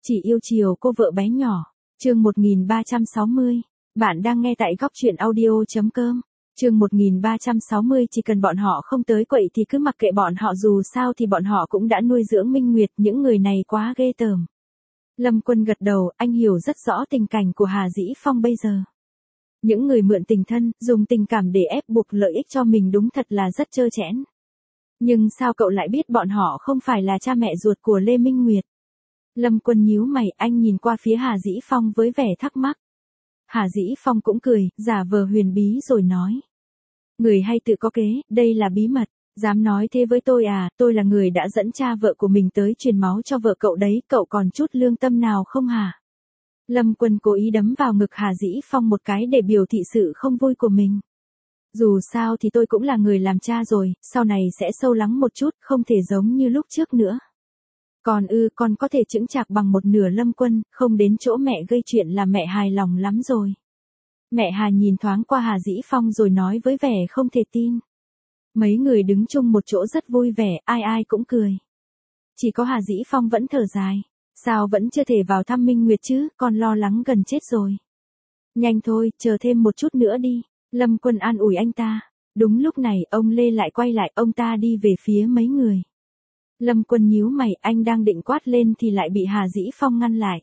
Chỉ yêu chiều cô vợ bé nhỏ. Chương 1360. Bạn đang nghe tại góc truyện audio.com. Chương 1360. Chỉ cần bọn họ không tới quậy thì cứ mặc kệ bọn họ, dù sao thì bọn họ cũng đã nuôi dưỡng Minh Nguyệt, những người này quá ghê tởm. Lâm Quân gật đầu, anh hiểu rất rõ tình cảnh của Hà Dĩ Phong bây giờ. Những người mượn tình thân, dùng tình cảm để ép buộc lợi ích cho mình đúng thật là rất trơ trẽn. Nhưng sao cậu lại biết bọn họ không phải là cha mẹ ruột của Lê Minh Nguyệt? Lâm Quân nhíu mày, anh nhìn qua phía Hà Dĩ Phong với vẻ thắc mắc. Hà Dĩ Phong cũng cười, giả vờ huyền bí rồi nói. Người hay tự có kế, đây là bí mật. Dám nói thế với tôi à, tôi là người đã dẫn cha vợ của mình tới truyền máu cho vợ cậu đấy, cậu còn chút lương tâm nào không hả? Lâm Quân cố ý đấm vào ngực Hà Dĩ Phong một cái để biểu thị sự không vui của mình. Dù sao thì tôi cũng là người làm cha rồi, sau này sẽ sâu lắng một chút, không thể giống như lúc trước nữa. Con có thể chững chạc bằng một nửa. Lâm Quân, không đến chỗ mẹ gây chuyện là mẹ hài lòng lắm rồi. Mẹ Hà nhìn thoáng qua Hà Dĩ Phong rồi nói với vẻ không thể tin. Mấy người đứng chung một chỗ rất vui vẻ, ai ai cũng cười. Chỉ có Hà Dĩ Phong vẫn thở dài. Sao vẫn chưa thể vào thăm Minh Nguyệt chứ, con lo lắng gần chết rồi. Nhanh thôi, chờ thêm một chút nữa đi. Lâm Quân an ủi anh ta. Đúng lúc này, ông Lê lại quay lại, ông ta đi về phía mấy người. Lâm Quân nhíu mày, anh đang định quát lên thì lại bị Hà Dĩ Phong ngăn lại.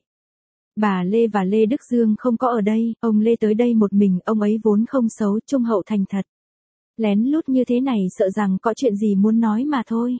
Bà Lê và Lê Đức Dương không có ở đây, ông Lê tới đây một mình, ông ấy vốn không xấu, trung hậu thành thật. Lén lút như thế này sợ rằng có chuyện gì muốn nói mà thôi.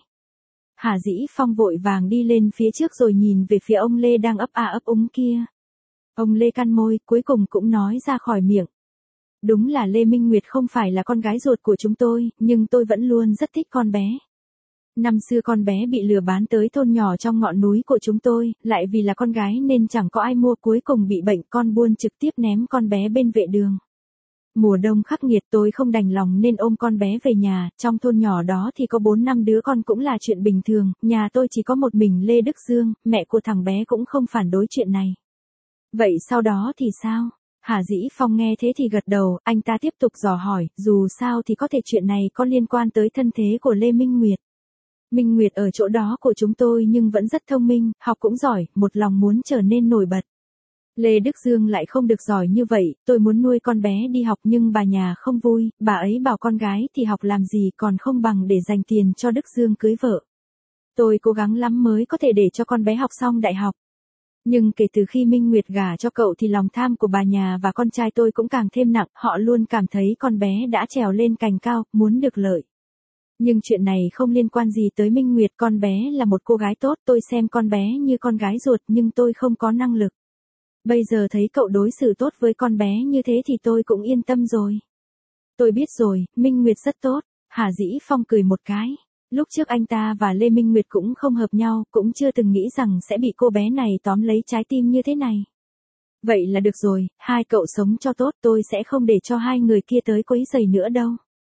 Hà Dĩ Phong vội vàng đi lên phía trước rồi nhìn về phía ông Lê đang ấp a ấp úng kia. Ông Lê cắn môi, cuối cùng cũng nói ra khỏi miệng. Đúng là Lê Minh Nguyệt không phải là con gái ruột của chúng tôi, nhưng tôi vẫn luôn rất thích con bé. Năm xưa con bé bị lừa bán tới thôn nhỏ trong ngọn núi của chúng tôi, lại vì là con gái nên chẳng có ai mua, cuối cùng bị bệnh, con buôn trực tiếp ném con bé bên vệ đường. Mùa đông khắc nghiệt tôi không đành lòng nên ôm con bé về nhà, trong thôn nhỏ đó thì có 4-5 đứa con cũng là chuyện bình thường, nhà tôi chỉ có một mình Lê Đức Dương, mẹ của thằng bé cũng không phản đối chuyện này. Vậy sau đó thì sao? Hà Dĩ Phong nghe thế thì gật đầu, anh ta tiếp tục dò hỏi, dù sao thì có thể chuyện này có liên quan tới thân thế của Lê Minh Nguyệt. Minh Nguyệt ở chỗ đó của chúng tôi nhưng vẫn rất thông minh, học cũng giỏi, một lòng muốn trở nên nổi bật. Lê Đức Dương lại không được giỏi như vậy, tôi muốn nuôi con bé đi học nhưng bà nhà không vui, bà ấy bảo con gái thì học làm gì còn không bằng để dành tiền cho Đức Dương cưới vợ. Tôi cố gắng lắm mới có thể để cho con bé học xong đại học. Nhưng kể từ khi Minh Nguyệt gả cho cậu thì lòng tham của bà nhà và con trai tôi cũng càng thêm nặng, họ luôn cảm thấy con bé đã trèo lên cành cao, muốn được lợi. Nhưng chuyện này không liên quan gì tới Minh Nguyệt, con bé là một cô gái tốt, tôi xem con bé như con gái ruột nhưng tôi không có năng lực. Bây giờ thấy cậu đối xử tốt với con bé như thế thì tôi cũng yên tâm rồi. Tôi biết rồi, Minh Nguyệt rất tốt. Hà Dĩ Phong cười một cái. Lúc trước anh ta và Lê Minh Nguyệt cũng không hợp nhau, cũng chưa từng nghĩ rằng sẽ bị cô bé này tóm lấy trái tim như thế này. Vậy là được rồi, hai cậu sống cho tốt, tôi sẽ không để cho hai người kia tới quấy rầy nữa đâu.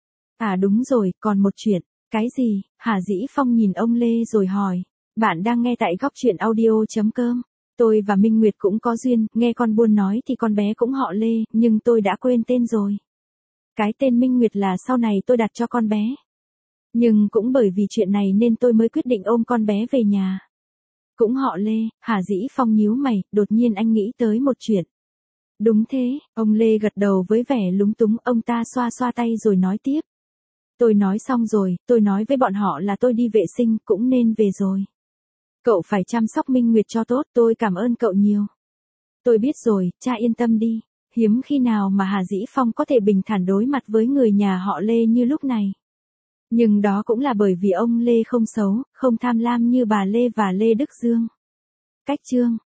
À đúng rồi, còn một chuyện. Cái gì? Hà Dĩ Phong nhìn ông Lê rồi hỏi. Bạn đang nghe tại góc truyện audio.com. Tôi và Minh Nguyệt cũng có duyên, nghe con buôn nói thì con bé cũng họ Lê, nhưng tôi đã quên tên rồi. Cái tên Minh Nguyệt là sau này tôi đặt cho con bé. Nhưng cũng bởi vì chuyện này nên tôi mới quyết định ôm con bé về nhà. Cũng họ Lê. Hà Dĩ Phong nhíu mày, đột nhiên anh nghĩ tới một chuyện. Đúng thế, ông Lê gật đầu với vẻ lúng túng, ông ta xoa xoa tay rồi nói tiếp. Tôi nói xong rồi, tôi nói với bọn họ là tôi đi vệ sinh, cũng nên về rồi. Cậu phải chăm sóc Minh Nguyệt cho tốt, tôi cảm ơn cậu nhiều. Tôi biết rồi, cha yên tâm đi. Hiếm khi nào mà Hà Dĩ Phong có thể bình thản đối mặt với người nhà họ Lê như lúc này. Nhưng đó cũng là bởi vì ông Lê không xấu, không tham lam như bà Lê và Lê Đức Dương. Cách chương